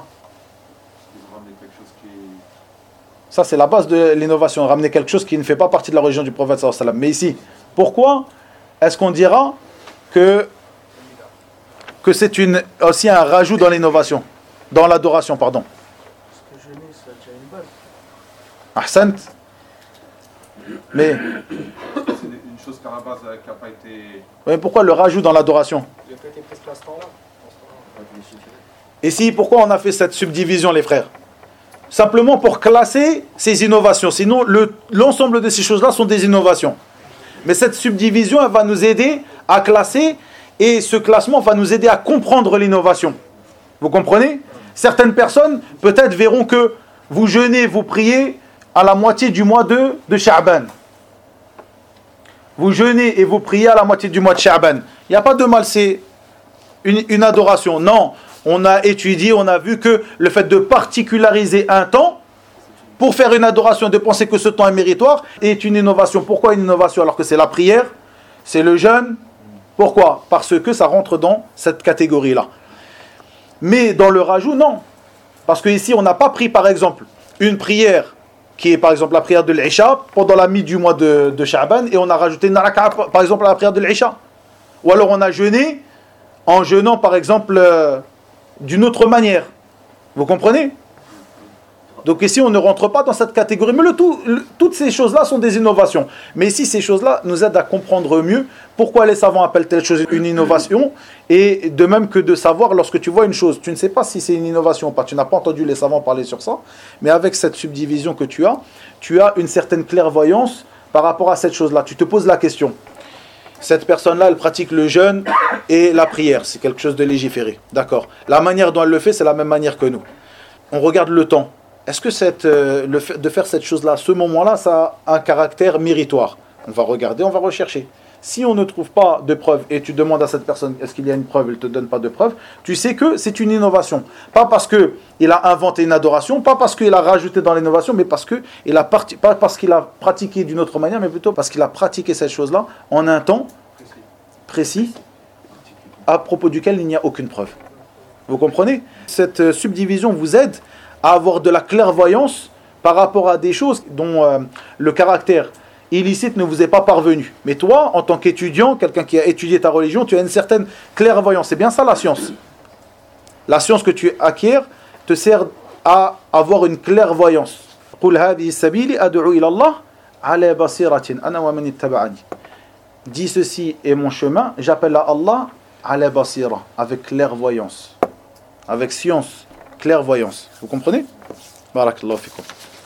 Ils ont ramené quelque chose qui... Ça, c'est la base de l'innovation, ramener quelque chose qui ne fait pas partie de la religion du prophète sallallahu alayhi wa sallam. Mais ici, Pourquoi est-ce qu'on dira que, que c'est une, aussi un rajout dans l'innovation, dans l'adoration, pardon? Parce que jeûner, ça a déjà une base. Ahsant. Mais C'est une chose qu'à la base n'a pas été. oui, pourquoi le rajout dans l'adoration? Il a pas été pris ce temps-là. Dans ce temps-là. Et si, pourquoi on a fait cette subdivision, les frères? Simplement pour classer ces innovations. Sinon, le, l'ensemble de ces choses-là sont des innovations. Mais cette subdivision, elle va nous aider à classer, et ce classement va nous aider à comprendre l'innovation. Vous comprenez? Certaines personnes, peut-être, verront que vous jeûnez, vous priez à la moitié du mois de, de Sha'ban. Vous jeûnez et vous priez à la moitié du mois de Sha'ban. Il n'y a pas de mal, c'est une, une adoration. Non, on a étudié, on a vu que le fait de particulariser un temps pour faire une adoration, de penser que ce temps est méritoire, est une innovation. Pourquoi une innovation alors que c'est la prière, c'est le jeûne? Pourquoi? Parce que ça rentre dans cette catégorie-là. Mais dans le rajout, non. Parce qu'ici, on n'a pas pris, par exemple, une prière qui est, par exemple, la prière de l'Isha pendant la mi du mois de, de Sha'ban, et on a rajouté une raka'a, par exemple, à la prière de l'Isha. Ou alors on a jeûné en jeûnant, par exemple, euh, d'une autre manière. Vous comprenez? Donc ici, on ne rentre pas dans cette catégorie. Mais le tout, le, toutes ces choses-là sont des innovations. Mais ici, ces choses-là nous aident à comprendre mieux pourquoi les savants appellent telle chose une innovation. Et de même que de savoir, lorsque tu vois une chose, tu ne sais pas si c'est une innovation ou pas. Tu n'as pas entendu les savants parler sur ça. Mais avec cette subdivision que tu as, tu as une certaine clairvoyance par rapport à cette chose-là. Tu te poses la question. Cette personne-là, elle pratique le jeûne et la prière. C'est quelque chose de légiféré. D'accord. La manière dont elle le fait, c'est la même manière que nous. On regarde le temps. Est-ce que cette, euh, le fait de faire cette chose-là, à ce moment-là, ça a un caractère méritoire? On va regarder, on va rechercher. Si on ne trouve pas de preuve, et tu demandes à cette personne, est-ce qu'il y a une preuve, elle ne te donne pas de preuve, tu sais que c'est une innovation. Pas parce qu'il a inventé une adoration, pas parce qu'il a rajouté dans l'innovation, mais parce qu'il a, parti, pas parce qu'il a pratiqué d'une autre manière, mais plutôt parce qu'il a pratiqué cette chose-là en un temps précis, à propos duquel il n'y a aucune preuve. Vous comprenez? Cette subdivision vous aide à avoir de la clairvoyance par rapport à des choses dont euh, le caractère illicite ne vous est pas parvenu. Mais toi, en tant qu'étudiant, quelqu'un qui a étudié ta religion, tu as une certaine clairvoyance. C'est bien ça la science. La science que tu acquiers te sert à avoir une clairvoyance. قُلْ هَذِهِ السَّبِيلِ أَدْعُو إِلَى اللَّهِ عَلَى بَصِيرَةٍ أَنَا وَمَنِ اتَّبَعَنِي. Dis ceci est mon chemin, j'appelle à Allah ala basira, avec clairvoyance, avec science, clairvoyance. Vous comprenez? Barakallahu fikum.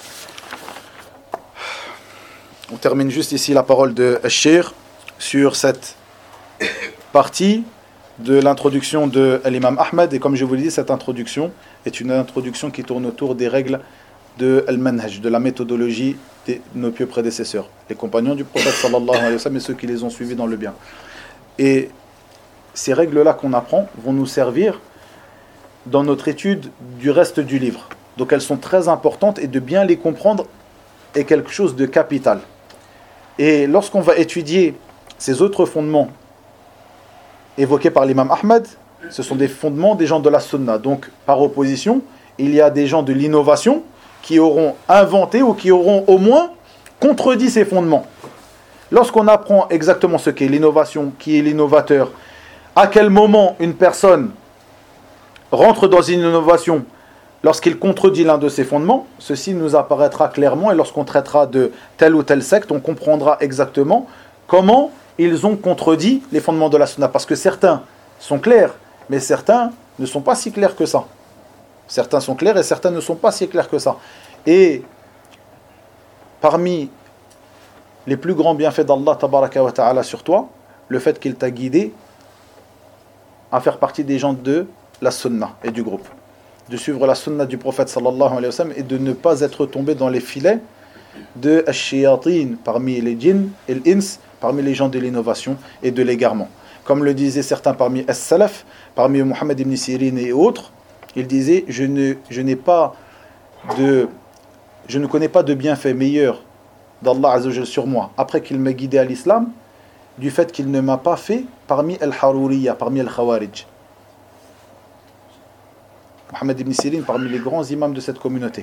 On termine juste ici la parole de Cheikh sur cette partie de l'introduction de l'imam Ahmed. Et comme je vous l'ai dit, cette introduction est une introduction qui tourne autour des règles de al-manhaj, de la méthodologie de nos pieux prédécesseurs, les compagnons du prophète sallallahu alayhi wa sallam et ceux qui les ont suivis dans le bien. Et ces règles-là qu'on apprend vont nous servir dans notre étude du reste du livre. Donc elles sont très importantes et de bien les comprendre est quelque chose de capital. Et lorsqu'on va étudier ces autres fondements évoqués par l'imam Ahmed, ce sont des fondements des gens de la sunna. Donc par opposition, il y a des gens de l'innovation qui auront inventé ou qui auront au moins contredit ces fondements. Lorsqu'on apprend exactement ce qu'est l'innovation, qui est l'innovateur, à quel moment une personne rentre dans une innovation lorsqu'il contredit l'un de ses fondements, ceci nous apparaîtra clairement, et lorsqu'on traitera de telle ou telle secte, on comprendra exactement comment ils ont contredit les fondements de la sunna. Parce que certains sont clairs, mais certains ne sont pas si clairs que ça. Certains sont clairs et certains ne sont pas si clairs que ça. Et parmi les plus grands bienfaits d'Allah tabaraka wa ta'ala sur toi, le fait qu'il t'a guidé à faire partie des gens de la sunna et du groupe. De suivre la sunna du prophète sallallahu alayhi wa sallam et de ne pas être tombé dans les filets de ash-shayatin parmi les djinns et l'ins, parmi les gens de l'innovation et de l'égarement. Comme le disaient certains parmi as-salaf, parmi Muhammad ibn Sirin et autres, il disait je ne je n'ai pas de je ne connais pas de bienfait meilleur d'Allah Azza wa Jalla sur moi après qu'il m'ait guidé à l'islam du fait qu'il ne m'a pas fait parmi al-Haruriyya, parmi al-Khawarij. Muhammad ibn Sirin, parmi les grands imams de cette communauté,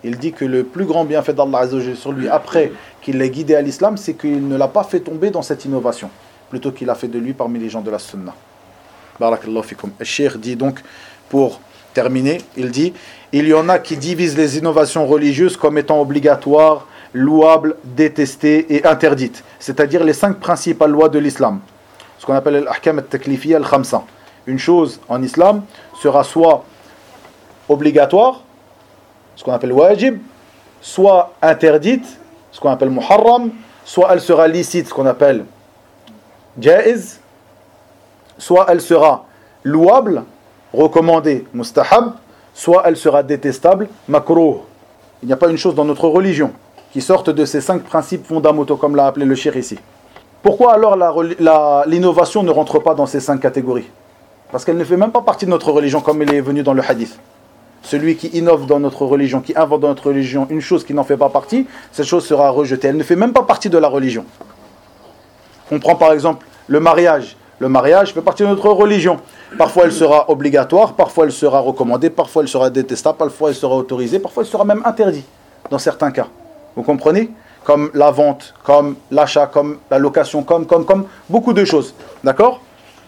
Il dit que le plus grand bienfait d'Allah Azza wa Jalla sur lui, après qu'il l'ait guidé à l'islam, c'est qu'il ne l'a pas fait tomber dans cette innovation, plutôt qu'il a fait de lui parmi les gens de la sunna. Barakallahu fikum. Le cheikh dit donc, pour terminer, il dit, il y en a qui divisent les innovations religieuses comme étant obligatoires, louables, détestées et interdites, c'est-à-dire les cinq principales lois de l'islam, ce qu'on appelle l'ahkam al-taklifiyya al-khamsa. Une chose en islam sera soit obligatoire, ce qu'on appelle wajib, soit interdite, ce qu'on appelle muharram, soit elle sera licite, ce qu'on appelle jaiz, soit elle sera louable, recommandée, mustahab, soit elle sera détestable, makruh. Il n'y a pas une chose dans notre religion qui sorte de ces cinq principes fondamentaux, comme l'a appelé le cheikh ici. Pourquoi alors la, la, l'innovation ne rentre pas dans ces cinq catégories? Parce qu'elle ne fait même pas partie de notre religion, comme elle est venue dans le hadith. Celui qui innove dans notre religion, qui invente dans notre religion une chose qui n'en fait pas partie, cette chose sera rejetée. Elle ne fait même pas partie de la religion. On prend par exemple le mariage. Le mariage fait partie de notre religion. Parfois elle sera obligatoire, parfois elle sera recommandée, parfois elle sera détestable, parfois elle sera autorisée, parfois elle sera même interdite, dans certains cas. Vous comprenez? Comme la vente, comme l'achat, comme la location, comme, comme, comme, beaucoup de choses. D'accord?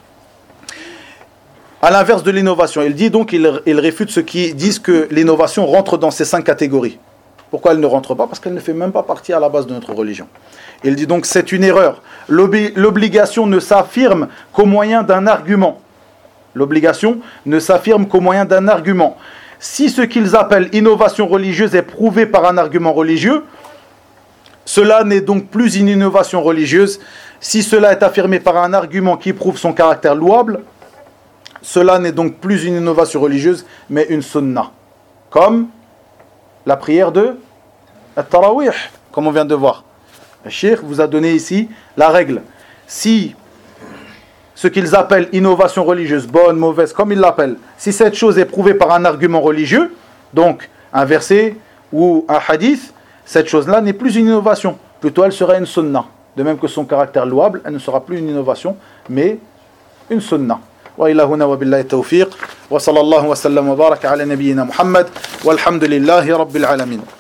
À l'inverse de l'innovation, il dit donc, il, il réfute ceux qui disent que l'innovation rentre dans ces cinq catégories. Pourquoi elle ne rentre pas? Parce qu'elle ne fait même pas partie à la base de notre religion. Il dit donc, c'est une erreur. L'obli- l'obligation ne s'affirme qu'au moyen d'un argument. L'obligation ne s'affirme qu'au moyen d'un argument. Si ce qu'ils appellent innovation religieuse est prouvé par un argument religieux, cela n'est donc plus une innovation religieuse. Si cela est affirmé par un argument qui prouve son caractère louable, cela n'est donc plus une innovation religieuse, mais une sunna. Comme la prière de At-Tarawih, comme on vient de voir. Le cheikh vous a donné ici la règle. Si ce qu'ils appellent innovation religieuse, bonne, mauvaise, comme ils l'appellent, si cette chose est prouvée par un argument religieux, donc un verset ou un hadith, cette chose-là n'est plus une innovation. Plutôt, elle sera une sunna. De même que son caractère louable, elle ne sera plus une innovation, mais une sunna. وإلى هنا وبالله التوفيق وصلى الله وسلم وبارك على نبينا محمد والحمد لله رب العالمين.